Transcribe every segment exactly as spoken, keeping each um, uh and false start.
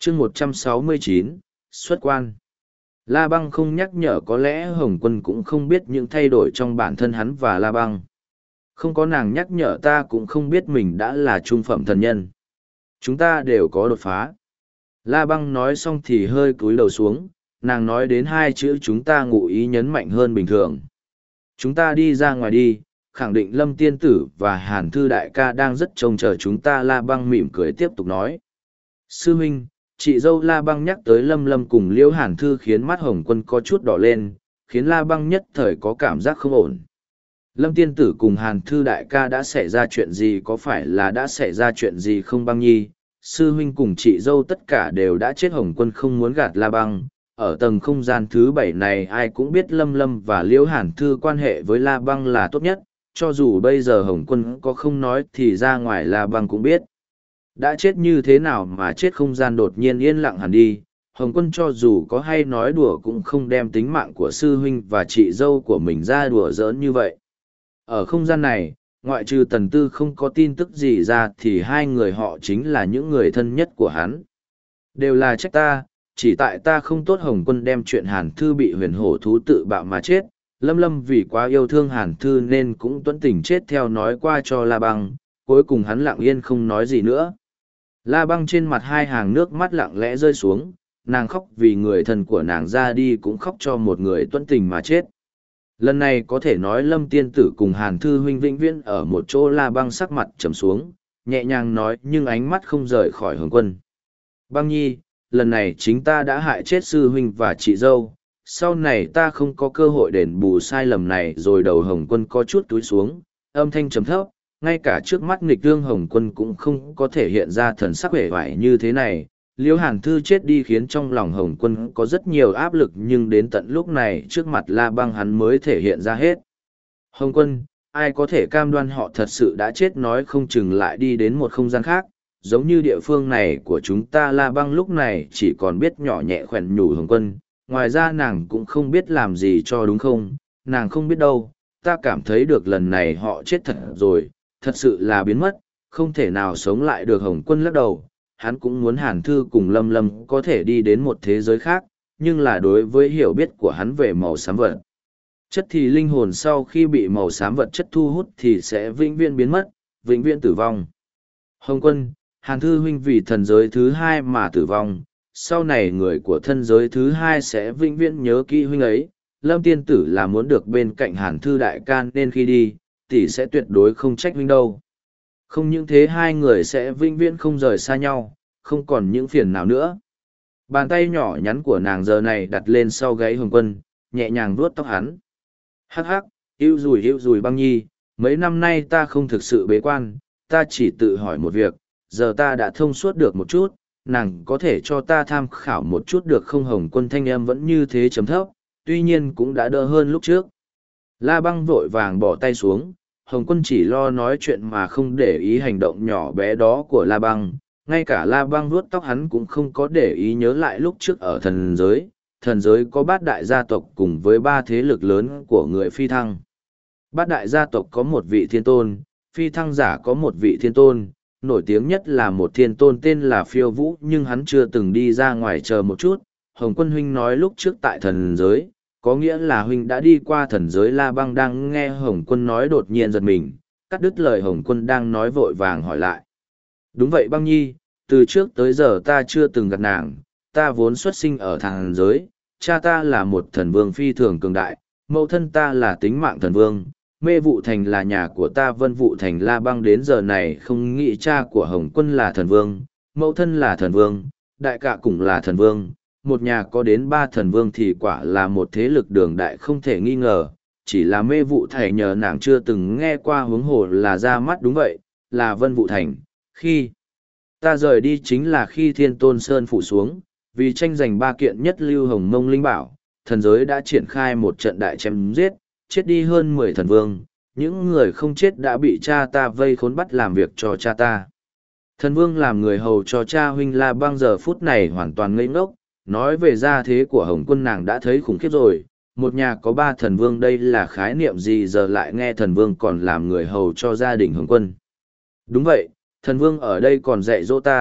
chương một trăm sáu mươi chín, xuất quan. La Băng không nhắc nhở, có lẽ Hồng Quân cũng không biết những thay đổi trong bản thân hắn và La Băng. Không có nàng nhắc nhở ta cũng không biết mình đã là trung phẩm thần nhân. Chúng ta đều có đột phá. La Băng nói xong thì hơi cúi đầu xuống, nàng nói đến hai chữ chúng ta ngụ ý nhấn mạnh hơn bình thường. Chúng ta đi ra ngoài đi, khẳng định Lâm Tiên Tử và Hàn Thư Đại ca đang rất trông chờ chúng ta. La Băng mỉm cười tiếp tục nói. Sư huynh, chị dâu. La Băng nhắc tới Lâm Lâm cùng Liễu Hàn Thư khiến mắt Hồng Quân có chút đỏ lên, khiến La Băng nhất thời có cảm giác không ổn. Lâm Tiên Tử cùng Hàn Thư Đại ca đã xảy ra chuyện gì, có phải là đã xảy ra chuyện gì không Băng nhi? Sư huynh cùng chị dâu tất cả đều đã chết. Hồng Quân không muốn gạt La Băng. Ở tầng không gian thứ bảy này ai cũng biết Lâm Lâm và Liễu Hàn Thư quan hệ với La Băng là tốt nhất, cho dù bây giờ Hồng Quân có không nói thì ra ngoài La Băng cũng biết. Đã chết như thế nào mà chết không gian đột nhiên yên lặng hẳn đi, Hồng Quân cho dù có hay nói đùa cũng không đem tính mạng của sư huynh và chị dâu của mình ra đùa giỡn như vậy. Ở không gian này, ngoại trừ Tần Tư không có tin tức gì ra thì hai người họ chính là những người thân nhất của hắn. Đều là trách ta, chỉ tại ta không tốt. Hồng Quân đem chuyện Hàn Thư bị huyền hổ thú tự bạo mà chết, Lâm Lâm vì quá yêu thương Hàn Thư nên cũng tuẫn tình chết theo nói qua cho La Băng, cuối cùng hắn lặng yên không nói gì nữa. La Băng trên mặt hai hàng nước mắt lặng lẽ rơi xuống, nàng khóc vì người thân của nàng ra đi cũng khóc cho một người tuẫn tình mà chết. Lần này có thể nói Lâm Tiên Tử cùng Hàn Thư huynh vĩnh viễn ở một chỗ. La Băng sắc mặt trầm xuống, nhẹ nhàng nói nhưng ánh mắt không rời khỏi Hồng Quân. Băng nhi, lần này chính ta đã hại chết sư huynh và chị dâu, sau này ta không có cơ hội đền bù sai lầm này rồi. Đầu Hồng Quân có chút túi xuống, âm thanh trầm thấp, ngay cả trước mắt nghịch thương Hồng Quân cũng không có thể hiện ra thần sắc vẻ vải như thế này. Liễu Hàn Thư chết đi khiến trong lòng Hồng Quân có rất nhiều áp lực, nhưng đến tận lúc này trước mặt La Băng hắn mới thể hiện ra hết. Hồng Quân, ai có thể cam đoan họ thật sự đã chết, nói không chừng lại đi đến một không gian khác, giống như địa phương này của chúng ta. La Băng lúc này chỉ còn biết nhỏ nhẹ khuyên nhủ Hồng Quân, ngoài ra nàng cũng không biết làm gì cho đúng không. Nàng không biết đâu, ta cảm thấy được lần này họ chết thật rồi, thật sự là biến mất, không thể nào sống lại được. Hồng Quân lắc đầu, hắn cũng muốn Hàn Thư cùng Lâm Lâm có thể đi đến một thế giới khác, nhưng là đối với hiểu biết của hắn về màu xám vật chất thì linh hồn sau khi bị màu xám vật chất thu hút thì sẽ vĩnh viễn biến mất, vĩnh viễn tử vong. Hồng Quân, Hàn Thư huynh vì thần giới thứ hai mà tử vong, sau này người của thân giới thứ hai sẽ vĩnh viễn nhớ kỹ huynh ấy. Lâm Tiên Tử là muốn được bên cạnh Hàn Thư đại ca nên khi đi, tỷ sẽ tuyệt đối không trách huynh đâu. Không những thế hai người sẽ vĩnh viễn không rời xa nhau, không còn những phiền nào nữa. Bàn tay nhỏ nhắn của nàng giờ này đặt lên sau gáy Hồng Quân, nhẹ nhàng vuốt tóc hắn. Hắc hắc, yêu rùi yêu rùi Băng nhi, mấy năm nay ta không thực sự bế quan, ta chỉ tự hỏi một việc, giờ ta đã thông suốt được một chút, nàng có thể cho ta tham khảo một chút được không? Hồng Quân thanh em vẫn như thế chấm thấp, tuy nhiên cũng đã đỡ hơn lúc trước. La Băng vội vàng bỏ tay xuống, Hồng Quân chỉ lo nói chuyện mà không để ý hành động nhỏ bé đó của La Băng. Ngay cả La Băng vuốt tóc hắn cũng không có để ý nhớ lại lúc trước ở thần giới. Thần giới có bát đại gia tộc cùng với ba thế lực lớn của người phi thăng. Bát đại gia tộc có một vị thiên tôn, phi thăng giả có một vị thiên tôn, nổi tiếng nhất là một thiên tôn tên là Phiêu Vũ, nhưng hắn chưa từng đi ra ngoài chờ một chút. Hồng Quân huynh nói lúc trước tại thần giới, có nghĩa là huynh đã đi qua thần giới. La Băng đang nghe Hồng Quân nói đột nhiên giật mình, cắt đứt lời Hồng Quân đang nói vội vàng hỏi lại. Đúng vậy Băng nhi, từ trước tới giờ ta chưa từng gặp nàng, ta vốn xuất sinh ở thần giới, cha ta là một thần vương phi thường cường đại, mẫu thân ta là tính mạng thần vương, Mê Vụ Thành là nhà của ta, Vân Vụ Thành. La Băng đến giờ này không nghĩ cha của Hồng Quân là thần vương, mẫu thân là thần vương, đại ca cũng là thần vương, một nhà có đến ba thần vương thì quả là một thế lực đường đại không thể nghi ngờ. Chỉ là Mê Vụ Thành nhờ nàng chưa từng nghe qua, huống hồ là ra mắt. Đúng vậy, là Vân Vụ Thành. Khi ta rời đi chính là khi Thiên Tôn Sơn phủ xuống, vì tranh giành ba kiện nhất lưu hồng mông linh bảo, thần giới đã triển khai một trận đại chém giết, chết đi hơn mười thần vương. Những người không chết đã bị cha ta vây khốn bắt làm việc cho cha ta. Thần vương làm người hầu cho cha huynh. La Băng giờ phút này hoàn toàn ngây ngốc, nói về gia thế của Hồng Quân nàng đã thấy khủng khiếp rồi. Một nhà có ba thần vương, đây là khái niệm gì? Giờ lại nghe thần vương còn làm người hầu cho gia đình Hồng Quân. Đúng vậy, thần vương ở đây còn dạy dỗ ta,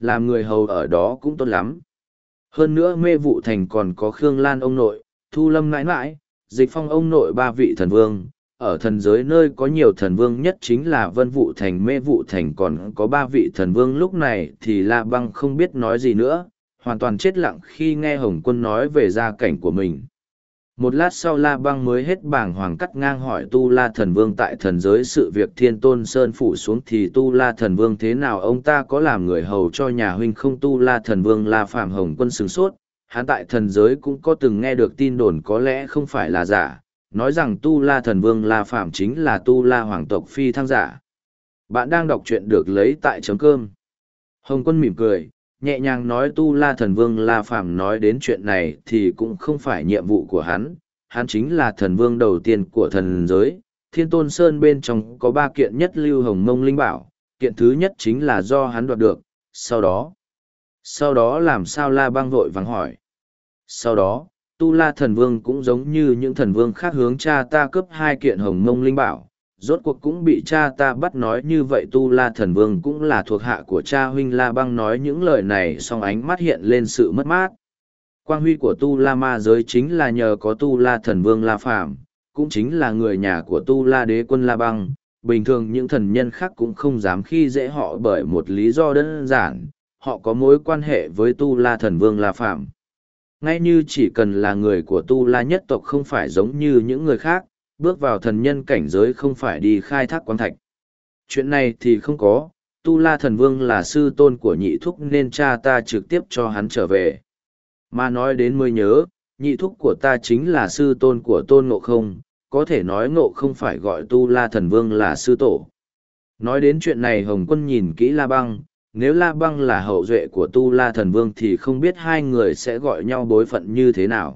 làm người hầu ở đó cũng tốt lắm. Hơn nữa Mê Vụ Thành còn có Khương Lan ông nội, Thu Lâm nãi nãi, Dịch Phong ông nội ba vị thần vương. Ở thần giới nơi có nhiều thần vương nhất chính là Vân Vụ Thành, Mê Vụ Thành còn có ba vị thần vương. Lúc này thì La Băng không biết nói gì nữa, hoàn toàn chết lặng khi nghe Hồng Quân nói về gia cảnh của mình. Một lát sau La Băng mới hết bàng hoàng cắt ngang hỏi Tu La Thần Vương tại thần giới sự việc Thiên Tôn Sơn phủ xuống thì Tu La Thần Vương thế nào, ông ta có làm người hầu cho nhà huynh không? Tu La Thần Vương La Phàm Hồng Quân sửng sốt, hắn tại thần giới cũng có từng nghe được tin đồn có lẽ không phải là giả, nói rằng Tu La Thần Vương La Phàm chính là Tu La Hoàng tộc phi thăng giả. Bạn đang đọc truyện được lấy tại chấm cơm. Hồng Quân mỉm cười, nhẹ nhàng nói Tu La Thần Vương La Phàm nói đến chuyện này thì cũng không phải nhiệm vụ của hắn, hắn chính là thần vương đầu tiên của thần giới. Thiên Tôn Sơn bên trong có ba kiện nhất lưu hồng mông linh bảo, kiện thứ nhất chính là do hắn đoạt được, sau đó... Sau đó làm sao? La Băng vội vàng hỏi. Sau đó, Tu La Thần Vương cũng giống như những thần vương khác hướng cha ta cướp hai kiện hồng mông linh bảo, rốt cuộc cũng bị cha ta bắt. Nói như vậy Tu La Thần Vương cũng là thuộc hạ của cha huynh. La Băng nói những lời này xong ánh mắt hiện lên sự mất mát. Quang huy của Tu La ma giới chính là nhờ có Tu La Thần Vương La Phàm, cũng chính là người nhà của Tu La Đế Quân La Băng. Bình thường những thần nhân khác cũng không dám khi dễ họ bởi một lý do đơn giản, họ có mối quan hệ với Tu La Thần Vương La Phàm. Ngay như chỉ cần là người của Tu La nhất tộc không phải giống như những người khác, bước vào thần nhân cảnh giới không phải đi khai thác quang thạch. Chuyện này thì không có, Tu La Thần Vương là sư tôn của nhị thúc nên cha ta trực tiếp cho hắn trở về. Mà nói đến mới nhớ, nhị thúc của ta chính là sư tôn của Tôn Ngộ Không, có thể nói Ngộ Không phải gọi Tu La Thần Vương là sư tổ. Nói đến chuyện này Hồng Quân nhìn kỹ La Băng, nếu La Băng là hậu duệ của Tu La Thần Vương thì không biết hai người sẽ gọi nhau bối phận như thế nào.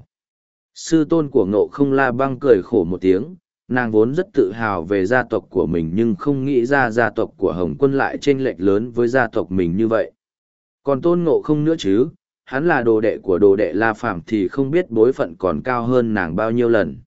Sư tôn của Ngộ Không. La Băng cười khổ một tiếng, nàng vốn rất tự hào về gia tộc của mình nhưng không nghĩ ra gia tộc của Hồng Quân lại chênh lệch lớn với gia tộc mình như vậy. Còn Tôn Ngộ Không nữa chứ, hắn là đồ đệ của đồ đệ La Phàm thì không biết bối phận còn cao hơn nàng bao nhiêu lần.